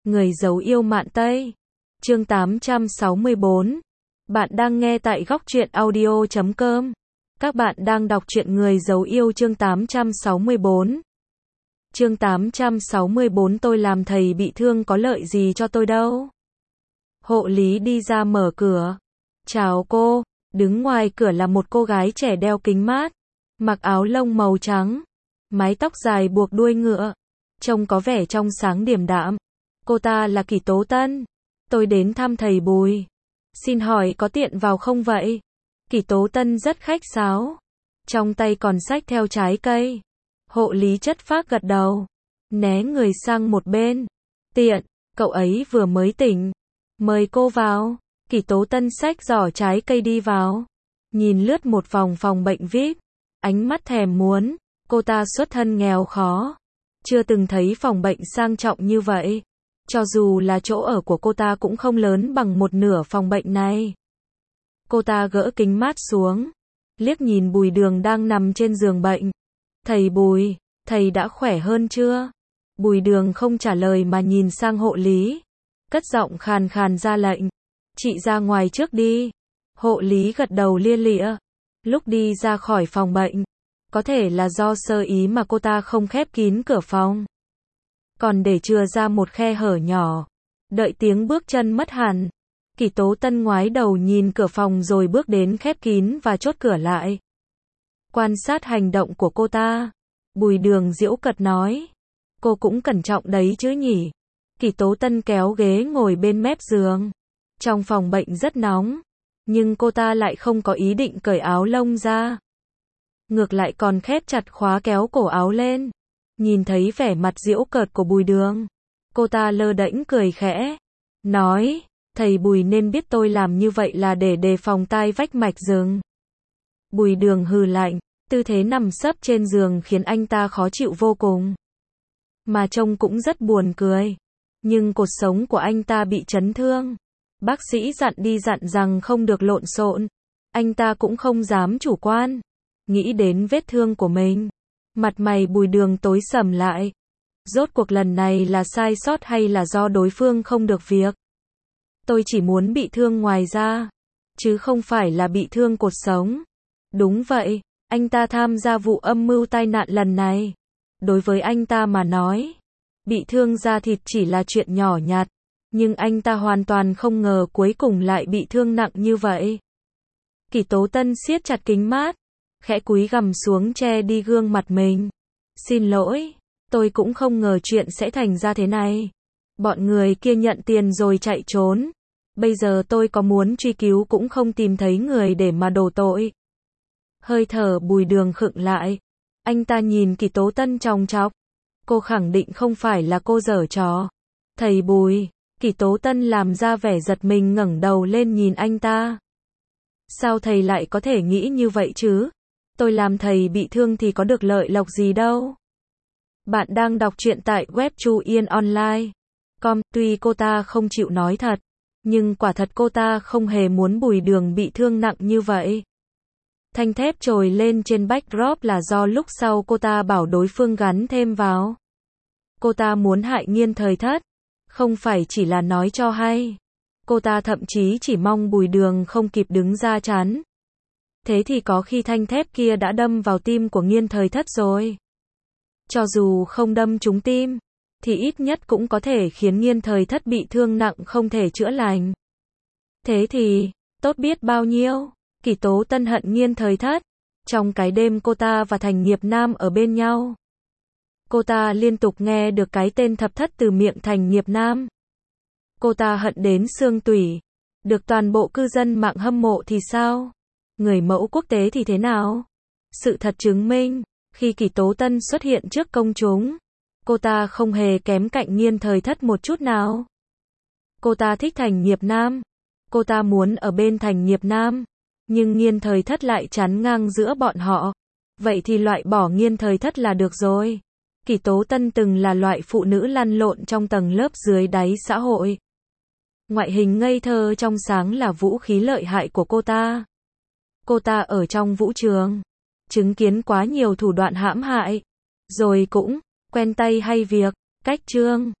Người giấu yêu mạn Tây. Chương 864. Bạn đang nghe tại góc truyện audio.com. Các bạn đang đọc truyện Người giấu yêu chương 864. Chương 864 tôi làm thầy bị thương có lợi gì cho tôi đâu. Hộ lý đi ra mở cửa. Chào cô. Đứng ngoài cửa là một cô gái trẻ đeo kính mát, mặc áo lông màu trắng, mái tóc dài buộc đuôi ngựa, trông có vẻ trong sáng điềm đạm. Cô ta là Kỷ Tố Tân. Tôi đến thăm thầy Bùi. Xin hỏi có tiện vào không vậy? Kỷ Tố Tân rất khách sáo. Trong tay còn xách theo trái cây. Hộ lý chất phác gật đầu. Né người sang một bên. Tiện, cậu ấy vừa mới tỉnh. Mời cô vào. Kỷ Tố Tân xách giỏ trái cây đi vào. Nhìn lướt một vòng phòng bệnh VIP. Ánh mắt thèm muốn. Cô ta xuất thân nghèo khó. Chưa từng thấy phòng bệnh sang trọng như vậy. Cho dù là chỗ ở của cô ta cũng không lớn bằng một nửa phòng bệnh này. Cô ta gỡ kính mát xuống. Liếc nhìn Bùi Đường đang nằm trên giường bệnh. Thầy Bùi, thầy đã khỏe hơn chưa? Bùi Đường không trả lời mà nhìn sang hộ lý. Cất giọng khàn khàn ra lệnh. Chị ra ngoài trước đi. Hộ lý gật đầu lia lịa. Lúc đi ra khỏi phòng bệnh. Có thể là do sơ ý mà cô ta không khép kín cửa phòng. Còn để chừa ra một khe hở nhỏ. Đợi tiếng bước chân mất hẳn. Kỷ Tố Tân ngoái đầu nhìn cửa phòng rồi bước đến khép kín và chốt cửa lại. Quan sát hành động của cô ta. Bùi Đường giễu cợt nói. Cô cũng cẩn trọng đấy chứ nhỉ. Kỷ Tố Tân kéo ghế ngồi bên mép giường. Trong phòng bệnh rất nóng. Nhưng cô ta lại không có ý định cởi áo lông ra. Ngược lại còn khép chặt khóa kéo cổ áo lên. Nhìn thấy vẻ mặt giễu cợt của Bùi Đường. Cô ta lơ đễnh cười khẽ. Nói, thầy Bùi nên biết tôi làm như vậy là để đề phòng tai vách mạch rừng. Bùi Đường hừ lạnh. Tư thế nằm sấp trên giường khiến anh ta khó chịu vô cùng. Mà trông cũng rất buồn cười. Nhưng cột sống của anh ta bị chấn thương. Bác sĩ dặn đi dặn rằng không được lộn xộn. Anh ta cũng không dám chủ quan. Nghĩ đến vết thương của mình. Mặt mày Bùi Đường tối sầm lại. Rốt cuộc lần này là sai sót hay là do đối phương không được việc? Tôi chỉ muốn bị thương ngoài da. Chứ không phải là bị thương cột sống. Đúng vậy, anh ta tham gia vụ âm mưu tai nạn lần này. Đối với anh ta mà nói, bị thương da thịt chỉ là chuyện nhỏ nhặt. Nhưng anh ta hoàn toàn không ngờ cuối cùng lại bị thương nặng như vậy. Kỷ Tố Tân siết chặt kính mát. Khẽ cúi gằm xuống che đi gương mặt mình. Xin lỗi, tôi cũng không ngờ chuyện sẽ thành ra thế này. Bọn người kia nhận tiền rồi chạy trốn. Bây giờ tôi có muốn truy cứu cũng không tìm thấy người để mà đổ tội. Hơi thở Bùi Đường khựng lại. Anh ta nhìn Kỷ Tố Tân chòng chọc. Cô khẳng định không phải là cô giở trò. Thầy Bùi. Kỷ Tố Tân làm ra vẻ giật mình ngẩng đầu lên nhìn anh ta. Sao thầy lại có thể nghĩ như vậy chứ? Tôi làm thầy bị thương thì có được lợi lộc gì đâu. Bạn đang đọc truyện tại web Chu Yên Online. Tuy cô ta không chịu nói thật. Nhưng quả thật cô ta không hề muốn Bùi Đường bị thương nặng như vậy. Thanh thép trồi lên trên backdrop là do lúc sau cô ta bảo đối phương gắn thêm vào. Cô ta muốn hại Nghiên Thời Thất. Không phải chỉ là nói cho hay. Cô ta thậm chí chỉ mong Bùi Đường không kịp đứng ra chắn. Thế thì có khi thanh thép kia đã đâm vào tim của Nghiên Thời Thất rồi. Cho dù không đâm trúng tim, thì ít nhất cũng có thể khiến Nghiên Thời Thất bị thương nặng không thể chữa lành. Thế thì, tốt biết bao nhiêu. Kỷ Tố Tân hận Nghiên Thời Thất. Trong cái đêm cô ta và Thành Nghiệp Nam ở bên nhau, cô ta liên tục nghe được cái tên Thập Thất từ miệng Thành Nghiệp Nam. Cô ta hận đến xương tủy. Được toàn bộ cư dân mạng hâm mộ thì sao? Người mẫu quốc tế thì thế nào? Sự thật chứng minh, khi Kỷ Tố Tân xuất hiện trước công chúng, cô ta không hề kém cạnh Nghiên Thời Thất một chút nào. Cô ta thích Thành Nghiệp Nam. Cô ta muốn ở bên Thành Nghiệp Nam. Nhưng Nghiên Thời Thất lại chắn ngang giữa bọn họ. Vậy thì loại bỏ Nghiên Thời Thất là được rồi. Kỷ Tố Tân từng là loại phụ nữ lăn lộn trong tầng lớp dưới đáy xã hội. Ngoại hình ngây thơ trong sáng là vũ khí lợi hại của cô ta. Cô ta ở trong vũ trường, chứng kiến quá nhiều thủ đoạn hãm hại. Rồi cũng, quen tay hay việc, cách chương.